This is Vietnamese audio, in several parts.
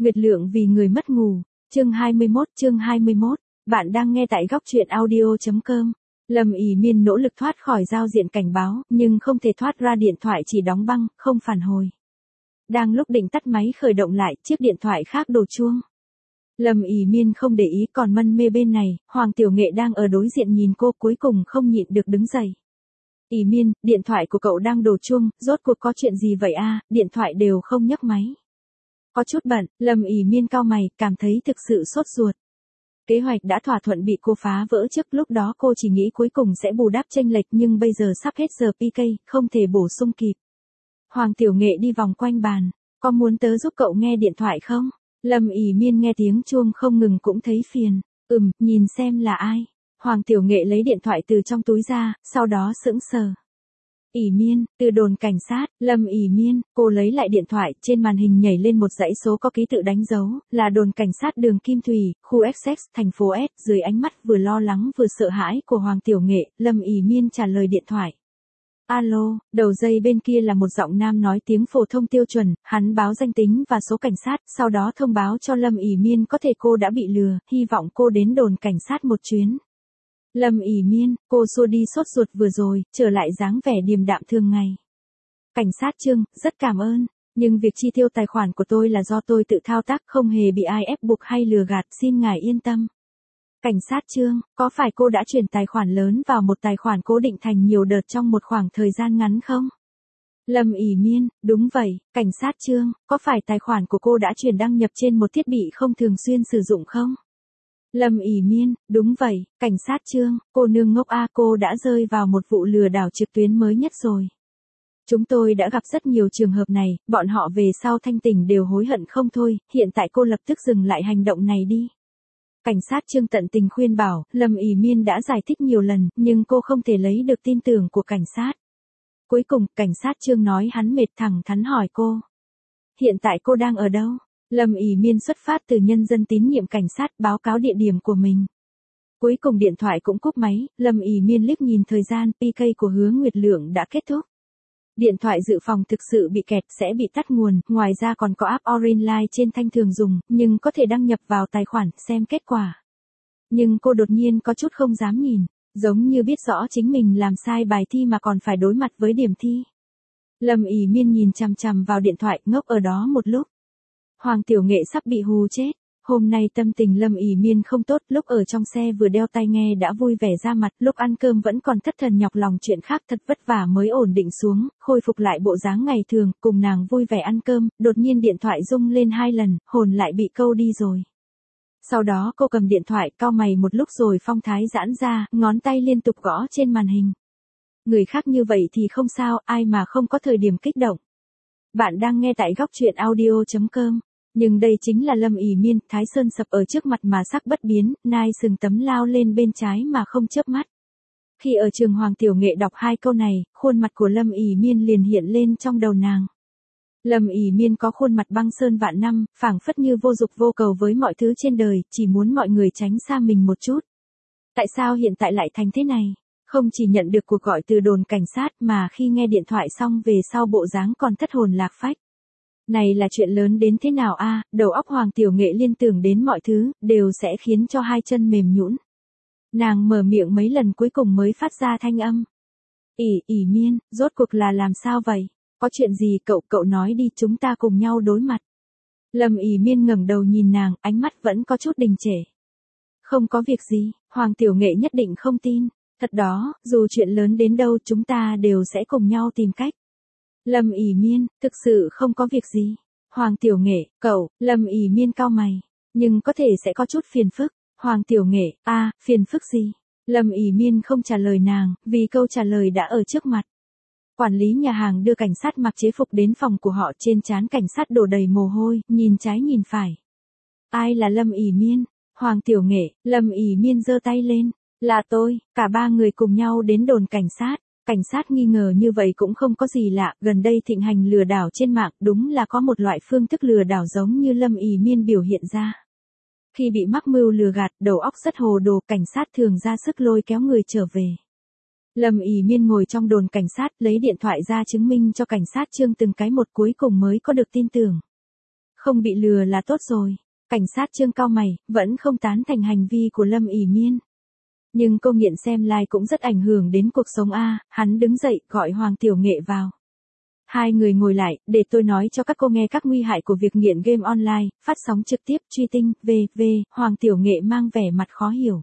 Nguyệt Lượng vì người mất ngủ, chương 21, bạn đang nghe tại góc truyện audio.com. Lâm ỉ Miên nỗ lực thoát khỏi giao diện cảnh báo, nhưng không thể thoát ra, điện thoại chỉ đóng băng, không phản hồi. Đang lúc định tắt máy khởi động lại, chiếc điện thoại khác đổ chuông. Lâm ỉ Miên không để ý, còn mân mê bên này, Hoàng Tiểu Nghệ đang ở đối diện nhìn cô, cuối cùng không nhịn được đứng dậy. ỉ Miên, điện thoại của cậu đang đổ chuông, rốt cuộc có chuyện gì vậy a? Điện thoại đều không nhấc máy. Có chút bận, Lâm ỉ Miên cau mày, cảm thấy thực sự sốt ruột. Kế hoạch đã thỏa thuận bị cô phá vỡ trước, lúc đó cô chỉ nghĩ cuối cùng sẽ bù đắp chênh lệch, nhưng bây giờ sắp hết giờ PK, không thể bổ sung kịp. Hoàng Tiểu Nghệ đi vòng quanh bàn, có muốn tớ giúp cậu nghe điện thoại không? Lâm ỉ Miên nghe tiếng chuông không ngừng cũng thấy phiền. Nhìn xem là ai. Hoàng Tiểu Nghệ lấy điện thoại từ trong túi ra, sau đó sững sờ. ỉ Miên, từ đồn cảnh sát. Lâm ỉ Miên, cô lấy lại điện thoại, trên màn hình nhảy lên một dãy số có ký tự đánh dấu, là đồn cảnh sát đường Kim Thủy, khu Essex, thành phố S. Dưới ánh mắt vừa lo lắng vừa sợ hãi của Hoàng Tiểu Nghệ, Lâm ỉ Miên trả lời điện thoại. Alo, đầu dây bên kia là một giọng nam nói tiếng phổ thông tiêu chuẩn, hắn báo danh tính và số cảnh sát, sau đó thông báo cho Lâm ỉ Miên có thể cô đã bị lừa, hy vọng cô đến đồn cảnh sát một chuyến. Lâm ỉ Miên, cô xua đi sốt ruột vừa rồi, trở lại dáng vẻ điềm đạm thường ngày. Cảnh sát Trương, rất cảm ơn, nhưng việc chi tiêu tài khoản của tôi là do tôi tự thao tác, không hề bị ai ép buộc hay lừa gạt, xin ngài yên tâm. Cảnh sát Trương, có phải cô đã chuyển tài khoản lớn vào một tài khoản cố định thành nhiều đợt trong một khoảng thời gian ngắn không? Lâm ỉ Miên, đúng vậy. Cảnh sát Trương, có phải tài khoản của cô đã chuyển đăng nhập trên một thiết bị không thường xuyên sử dụng không? Lâm ỉ Miên, đúng vậy. Cảnh sát Trương, cô nương ngốc a, cô đã rơi vào một vụ lừa đảo trực tuyến mới nhất rồi. Chúng tôi đã gặp rất nhiều trường hợp này, bọn họ về sau thanh tỉnh đều hối hận không thôi, hiện tại cô lập tức dừng lại hành động này đi. Cảnh sát Trương tận tình khuyên bảo, Lâm ỉ Miên đã giải thích nhiều lần, nhưng cô không thể lấy được tin tưởng của cảnh sát. Cuối cùng, cảnh sát Trương nói hắn mệt, thẳng thắn hỏi cô. Hiện tại cô đang ở đâu? Lâm ỉ Miên xuất phát từ nhân dân tín nhiệm cảnh sát, báo cáo địa điểm của mình. Cuối cùng điện thoại cũng cúp máy, Lâm ỉ Miên liếc nhìn thời gian, PK của Hứa Nguyệt Lượng đã kết thúc. Điện thoại dự phòng thực sự bị kẹt, sẽ bị tắt nguồn, ngoài ra còn có app Orange Line trên thanh thường dùng, nhưng có thể đăng nhập vào tài khoản, xem kết quả. Nhưng cô đột nhiên có chút không dám nhìn, giống như biết rõ chính mình làm sai bài thi mà còn phải đối mặt với điểm thi. Lâm ỉ Miên nhìn chằm chằm vào điện thoại, ngốc ở đó một lúc. Hoàng Tiểu Nghệ sắp bị hù chết. Hôm nay tâm tình Lâm ỉ Miên không tốt, lúc ở trong xe vừa đeo tai nghe đã vui vẻ ra mặt, lúc ăn cơm vẫn còn thất thần nhọc lòng chuyện khác, thật vất vả mới ổn định xuống, khôi phục lại bộ dáng ngày thường, cùng nàng vui vẻ ăn cơm, đột nhiên điện thoại rung lên 2 lần, hồn lại bị câu đi rồi. Sau đó cô cầm điện thoại, cau mày một lúc rồi phong thái giãn ra, ngón tay liên tục gõ trên màn hình. Người khác như vậy thì không sao, ai mà không có thời điểm kích động. Bạn đang nghe tại góc truyện audio.com. Nhưng đây chính là Lâm ỉ Miên, Thái Sơn sập ở trước mặt mà sắc bất biến, nai sừng tấm lao lên bên trái mà không chớp mắt. Khi ở trường Hoàng Tiểu Nghệ đọc 2 câu này, khuôn mặt của Lâm ỉ Miên liền hiện lên trong đầu nàng. Lâm ỉ Miên có khuôn mặt băng sơn vạn năm, phảng phất như vô dục vô cầu với mọi thứ trên đời, chỉ muốn mọi người tránh xa mình một chút. Tại sao hiện tại lại thành thế này? Không chỉ nhận được cuộc gọi từ đồn cảnh sát mà khi nghe điện thoại xong về sau bộ dáng còn thất hồn lạc phách. Này là chuyện lớn đến thế nào a? Đầu óc Hoàng Tiểu Nghệ liên tưởng đến mọi thứ, đều sẽ khiến cho hai chân mềm nhũn. Nàng mở miệng mấy lần cuối cùng mới phát ra thanh âm. ỉ Miên, rốt cuộc là làm sao vậy? Có chuyện gì cậu nói đi, chúng ta cùng nhau đối mặt. Lâm ỉ Miên ngẩng đầu nhìn nàng, ánh mắt vẫn có chút đình trệ. Không có việc gì, Hoàng Tiểu Nghệ nhất định không tin. Thật đó, dù chuyện lớn đến đâu chúng ta đều sẽ cùng nhau tìm cách. Lâm ỉ Miên, thực sự không có việc gì. Hoàng Tiểu Nghệ, Lâm ỉ Miên cau mày. Nhưng có thể sẽ có chút phiền phức. Hoàng Tiểu Nghệ, phiền phức gì? Lâm ỉ Miên không trả lời nàng, vì câu trả lời đã ở trước mặt. Quản lý nhà hàng đưa cảnh sát mặc chế phục đến phòng của họ, trên trán cảnh sát đổ đầy mồ hôi, nhìn trái nhìn phải. Ai là Lâm ỉ Miên? Hoàng Tiểu Nghệ, Lâm ỉ Miên giơ tay lên. Là tôi, cả 3 người cùng nhau đến đồn cảnh sát. Cảnh sát nghi ngờ như vậy cũng không có gì lạ, gần đây thịnh hành lừa đảo trên mạng, đúng là có một loại phương thức lừa đảo giống như Lâm ỉ Miên biểu hiện ra. Khi bị mắc mưu lừa gạt, đầu óc rất hồ đồ, cảnh sát thường ra sức lôi kéo người trở về. Lâm ỉ Miên ngồi trong đồn cảnh sát, lấy điện thoại ra chứng minh cho cảnh sát Trương từng cái một, cuối cùng mới có được tin tưởng. Không bị lừa là tốt rồi. Cảnh sát Trương cau mày, vẫn không tán thành hành vi của Lâm ỉ miên. Nhưng cô nghiện xem live cũng rất ảnh hưởng đến cuộc sống a. Hắn đứng dậy, gọi Hoàng Tiểu Nghệ vào. Hai người ngồi lại, để tôi nói cho các cô nghe các nguy hại của việc nghiện game online, phát sóng trực tiếp, truy tinh, v. Hoàng Tiểu Nghệ mang vẻ mặt khó hiểu.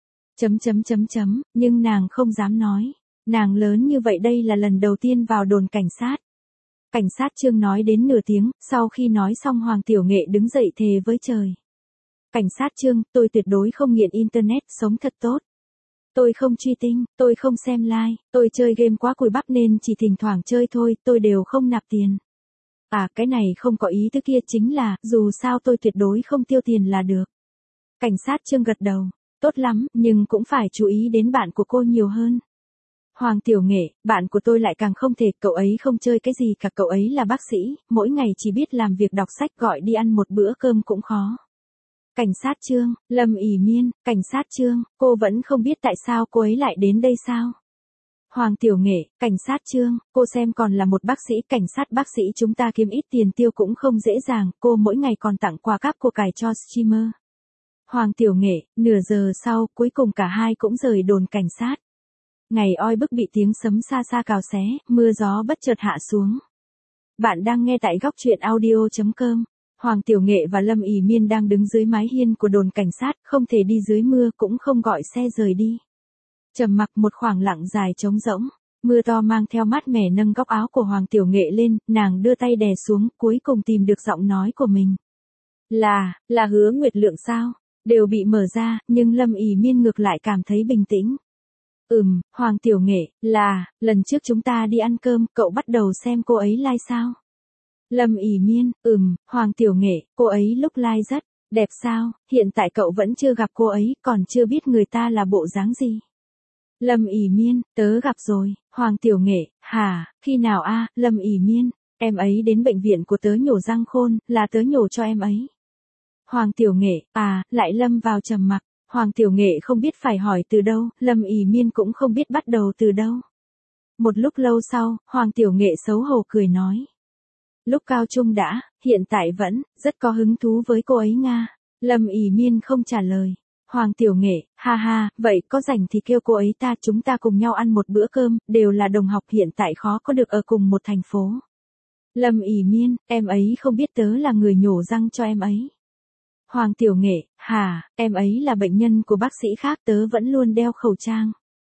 Nhưng nàng không dám nói. Nàng lớn như vậy đây là lần đầu tiên vào đồn cảnh sát. Cảnh sát Trương nói đến nửa tiếng, sau khi nói xong Hoàng Tiểu Nghệ đứng dậy thề với trời. Cảnh sát Trương, tôi tuyệt đối không nghiện internet, sống thật tốt. Tôi không truy tinh, tôi không xem live, tôi chơi game quá cùi bắp nên chỉ thỉnh thoảng chơi thôi, tôi đều không nạp tiền. À, cái này không có ý tứ kia, chính là, dù sao tôi tuyệt đối không tiêu tiền là được. Cảnh sát Trương gật đầu, tốt lắm, nhưng cũng phải chú ý đến bạn của cô nhiều hơn. Hoàng Tiểu Nghệ, bạn của tôi lại càng không thể, cậu ấy không chơi cái gì cả, cậu ấy là bác sĩ, mỗi ngày chỉ biết làm việc đọc sách, gọi đi ăn một bữa cơm cũng khó. Cảnh sát Trương, Lâm ỉ miên, cảnh sát Trương, cô vẫn không biết tại sao cô ấy lại đến đây sao? Hoàng Tiểu Nghệ, cảnh sát Trương, cô xem còn là một bác sĩ, cảnh sát bác sĩ chúng ta kiếm ít tiền tiêu cũng không dễ dàng, cô mỗi ngày còn tặng quà cáp của cải cho streamer. Hoàng Tiểu Nghệ, nửa giờ sau, cuối cùng cả hai cũng rời đồn cảnh sát. Ngày oi bức bị tiếng sấm xa xa cào xé, mưa gió bất chợt hạ xuống. Bạn đang nghe tại góc truyện audio.com. Hoàng Tiểu Nghệ và Lâm ỉ miên đang đứng dưới mái hiên của đồn cảnh sát, không thể đi dưới mưa cũng không gọi xe rời đi. Trầm mặc một khoảng lặng dài trống rỗng, mưa to mang theo mát mẻ nâng góc áo của Hoàng Tiểu Nghệ lên, nàng đưa tay đè xuống, cuối cùng tìm được giọng nói của mình. Là Hứa Nguyệt Lượng sao? Đều bị mở ra, nhưng Lâm ỉ miên ngược lại cảm thấy bình tĩnh. Hoàng Tiểu Nghệ, lần trước chúng ta đi ăn cơm, cậu bắt đầu xem cô ấy live sao? Lâm ỉ miên, Hoàng Tiểu Nghệ, cô ấy lúc live rất đẹp sao, hiện tại cậu vẫn chưa gặp cô ấy, còn chưa biết người ta là bộ dáng gì. Lâm ỉ miên, tớ gặp rồi. Hoàng Tiểu Nghệ, hả, khi nào a? Lâm ỉ miên, em ấy đến bệnh viện của tớ nhổ răng khôn, là tớ nhổ cho em ấy. Hoàng Tiểu Nghệ, lại lâm vào trầm mặc. Hoàng Tiểu Nghệ không biết phải hỏi từ đâu, Lâm ỉ miên cũng không biết bắt đầu từ đâu. Một lúc lâu sau, Hoàng Tiểu Nghệ xấu hổ cười nói. Lúc cao trung đã, hiện tại vẫn, rất có hứng thú với cô ấy Nga. Lâm ỉ miên không trả lời. Hoàng Tiểu Nghệ, ha, vậy có rảnh thì kêu cô ấy chúng ta cùng nhau ăn một bữa cơm, đều là đồng học hiện tại khó có được ở cùng một thành phố. Lâm ỉ miên, em ấy không biết tớ là người nhổ răng cho em ấy. Hoàng Tiểu Nghệ, em ấy là bệnh nhân của bác sĩ khác, tớ vẫn luôn đeo khẩu trang.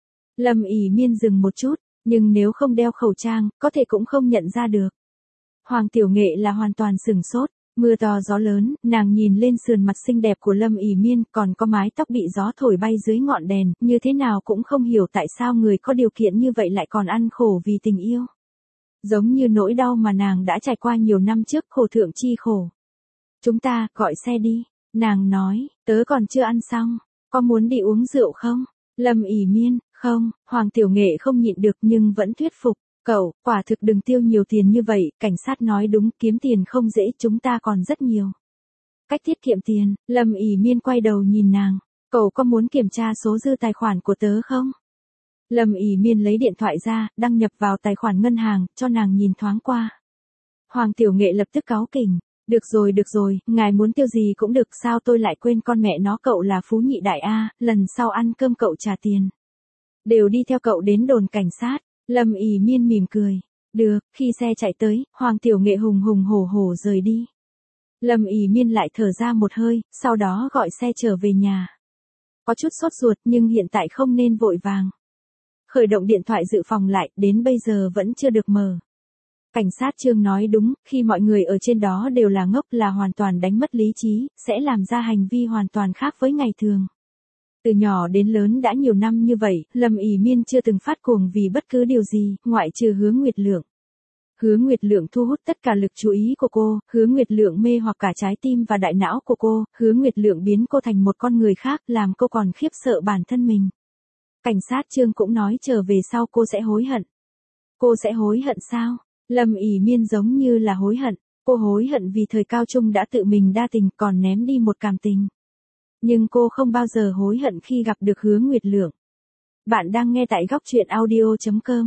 Lâm ỉ miên dừng một chút, nhưng nếu không đeo khẩu trang, có thể cũng không nhận ra được. Hoàng Tiểu Nghệ là hoàn toàn sửng sốt, mưa to gió lớn, nàng nhìn lên sườn mặt xinh đẹp của Lâm ỉ miên, còn có mái tóc bị gió thổi bay dưới ngọn đèn, như thế nào cũng không hiểu tại sao người có điều kiện như vậy lại còn ăn khổ vì tình yêu. Giống như nỗi đau mà nàng đã trải qua nhiều năm trước, khổ thượng chi khổ. Chúng ta, gọi xe đi. Nàng nói, tớ còn chưa ăn xong, có muốn đi uống rượu không? Lâm ỉ miên, không, Hoàng Tiểu Nghệ không nhịn được nhưng vẫn thuyết phục, cậu, quả thực đừng tiêu nhiều tiền như vậy, cảnh sát nói đúng, kiếm tiền không dễ, chúng ta còn rất nhiều cách tiết kiệm tiền. Lâm ỉ miên quay đầu nhìn nàng, cậu có muốn kiểm tra số dư tài khoản của tớ không? Lâm ỉ miên lấy điện thoại ra, đăng nhập vào tài khoản ngân hàng, cho nàng nhìn thoáng qua. Hoàng Tiểu Nghệ lập tức cáu kỉnh. Được rồi, ngài muốn tiêu gì cũng được, sao tôi lại quên con mẹ nó, cậu là phú nhị đại a, lần sau ăn cơm cậu trả tiền. Đều đi theo cậu đến đồn cảnh sát. Lâm ỉ miên mỉm cười. Được, khi xe chạy tới, Hoàng Tiểu Nghệ hùng hùng hổ hổ rời đi. Lâm ỉ miên lại thở ra một hơi, sau đó gọi xe trở về nhà. Có chút sốt ruột nhưng hiện tại không nên vội vàng. Khởi động điện thoại dự phòng lại, đến bây giờ vẫn chưa được mở. Cảnh sát Trương nói đúng, khi mọi người ở trên đó đều là ngốc, là hoàn toàn đánh mất lý trí, sẽ làm ra hành vi hoàn toàn khác với ngày thường. Từ nhỏ đến lớn đã nhiều năm như vậy, Lâm ỉ miên chưa từng phát cuồng vì bất cứ điều gì, ngoại trừ Hứa Nguyệt Lượng. Hứa Nguyệt Lượng thu hút tất cả lực chú ý của cô, Hứa Nguyệt Lượng mê hoặc cả trái tim và đại não của cô, Hứa Nguyệt Lượng biến cô thành một con người khác, làm cô còn khiếp sợ bản thân mình. Cảnh sát Trương cũng nói trở về sau cô sẽ hối hận. Cô sẽ hối hận sao? Lâm ỉ miên giống như là hối hận, cô hối hận vì thời cao trung đã tự mình đa tình còn ném đi một cảm tình. Nhưng cô không bao giờ hối hận khi gặp được Hứa Nguyệt Lượng. Bạn đang nghe tại góc truyện audio.com.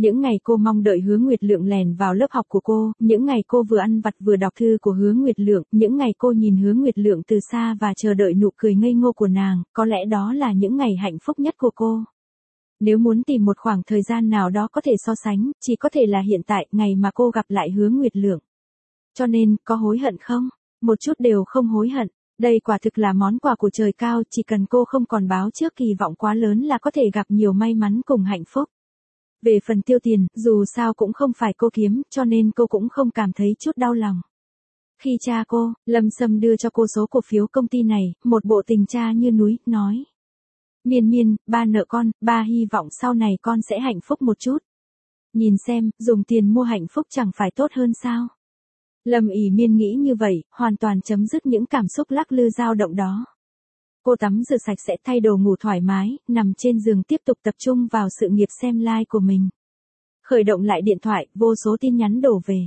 Những ngày cô mong đợi Hứa Nguyệt Lượng lèn vào lớp học của cô, những ngày cô vừa ăn vặt vừa đọc thư của Hứa Nguyệt Lượng, những ngày cô nhìn Hứa Nguyệt Lượng từ xa và chờ đợi nụ cười ngây ngô của nàng, có lẽ đó là những ngày hạnh phúc nhất của cô. Nếu muốn tìm một khoảng thời gian nào đó có thể so sánh, chỉ có thể là hiện tại, ngày mà cô gặp lại Hứa Nguyệt Lượng. Cho nên, có hối hận không? Một chút đều không hối hận. Đây quả thực là món quà của trời cao, chỉ cần cô không còn báo trước kỳ vọng quá lớn là có thể gặp nhiều may mắn cùng hạnh phúc. Về phần tiêu tiền, dù sao cũng không phải cô kiếm, cho nên cô cũng không cảm thấy chút đau lòng. Khi cha cô, Lâm Sâm đưa cho cô số cổ phiếu công ty này, một bộ tình cha như núi, nói. Miên Miên, ba nợ con, ba hy vọng sau này con sẽ hạnh phúc một chút. Nhìn xem, dùng tiền mua hạnh phúc chẳng phải tốt hơn sao? Lâm ỉ Miên nghĩ như vậy, hoàn toàn chấm dứt những cảm xúc lắc lư dao động đó. Cô tắm rửa sạch sẽ thay đồ ngủ thoải mái, nằm trên giường tiếp tục tập trung vào sự nghiệp xem live của mình. Khởi động lại điện thoại, vô số tin nhắn đổ về.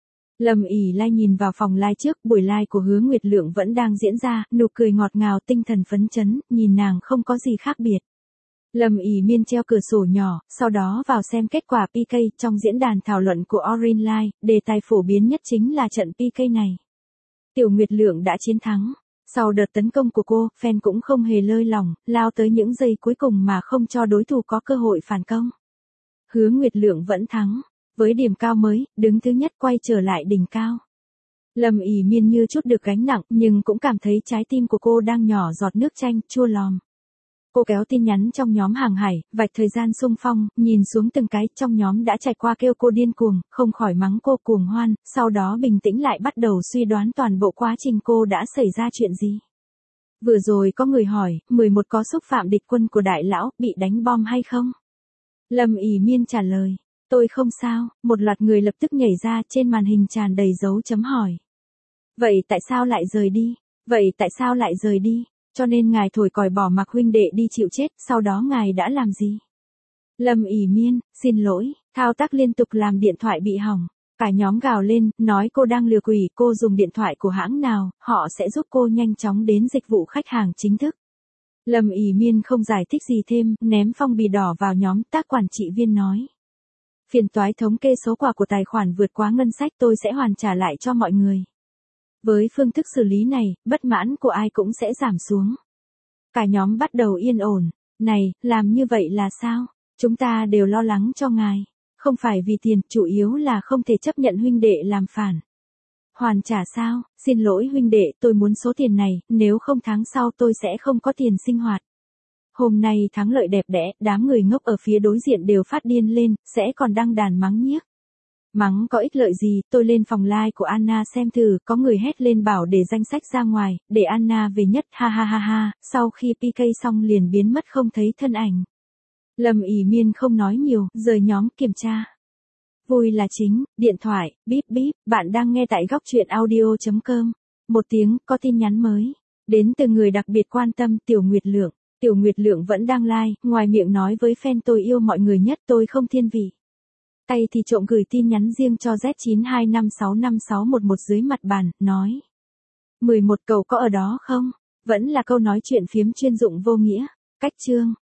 Lâm ỉ Lai nhìn vào phòng live trước, buổi live của Hứa Nguyệt Lượng vẫn đang diễn ra, nụ cười ngọt ngào tinh thần phấn chấn, nhìn nàng không có gì khác biệt. Lâm ỉ Miên treo cửa sổ nhỏ, sau đó vào xem kết quả PK trong diễn đàn thảo luận của Orange Live, đề tài phổ biến nhất chính là trận PK này. Tiểu Nguyệt Lượng đã chiến thắng. Sau đợt tấn công của cô, fan cũng không hề lơi lỏng, lao tới những giây cuối cùng mà không cho đối thủ có cơ hội phản công. Hứa Nguyệt Lượng vẫn thắng, với điểm cao mới, đứng thứ nhất quay trở lại đỉnh cao. Lâm ỉ Miên như chút được gánh nặng, nhưng cũng cảm thấy trái tim của cô đang nhỏ giọt nước chanh, chua lòm. Cô kéo tin nhắn trong nhóm hàng hải, vạch thời gian xung phong, nhìn xuống từng cái trong nhóm đã trải qua kêu cô điên cuồng, không khỏi mắng cô cuồng hoan, sau đó bình tĩnh lại bắt đầu suy đoán toàn bộ quá trình cô đã xảy ra chuyện gì. Vừa rồi có người hỏi, 11 có xúc phạm địch quân của đại lão, bị đánh bom hay không? Lâm ỉ Miên trả lời, tôi không sao, một loạt người lập tức nhảy ra trên màn hình tràn đầy dấu chấm hỏi. Vậy tại sao lại rời đi? Vậy tại sao lại rời đi? Cho nên ngài thổi còi bỏ mặc huynh đệ đi chịu chết, sau đó ngài đã làm gì? Lâm ỉ Miên, xin lỗi, thao tác liên tục làm điện thoại bị hỏng. Cả nhóm gào lên, nói cô đang lừa quỷ, cô dùng điện thoại của hãng nào, họ sẽ giúp cô nhanh chóng đến dịch vụ khách hàng chính thức. Lâm ỉ Miên không giải thích gì thêm, ném phong bì đỏ vào nhóm, tác quản trị viên nói. Phiền toái thống kê số quà của tài khoản vượt quá ngân sách tôi sẽ hoàn trả lại cho mọi người. Với phương thức xử lý này, bất mãn của ai cũng sẽ giảm xuống. Cả nhóm bắt đầu yên ổn. Này, làm như vậy là sao? Chúng ta đều lo lắng cho ngài. Không phải vì tiền, chủ yếu là không thể chấp nhận huynh đệ làm phản. Hoàn trả sao? Xin lỗi huynh đệ, tôi muốn số tiền này, nếu không tháng sau tôi sẽ không có tiền sinh hoạt. Hôm nay thắng lợi đẹp đẽ, đám người ngốc ở phía đối diện đều phát điên lên, sẽ còn đăng đàn mắng nhiếc. Mắng có ích lợi gì, tôi lên phòng live của Anna xem thử, có người hét lên bảo để danh sách ra ngoài, để Anna về nhất, ha ha ha ha, sau khi PK xong liền biến mất không thấy thân ảnh. Lâm ỉ Miên không nói nhiều, rời nhóm kiểm tra. Vui là chính, điện thoại, bíp bíp, bạn đang nghe tại góc truyện audio.com. Một tiếng, có tin nhắn mới. Đến từ người đặc biệt quan tâm, Tiểu Nguyệt Lượng. Tiểu Nguyệt Lượng vẫn đang live, ngoài miệng nói với fan tôi yêu mọi người nhất, tôi không thiên vị. Tay thì trộm gửi tin nhắn riêng cho Z9256561 dưới mặt bàn, nói. 11 cậu có ở đó không? Vẫn là câu nói chuyện phiếm chuyên dụng vô nghĩa. Cách chương.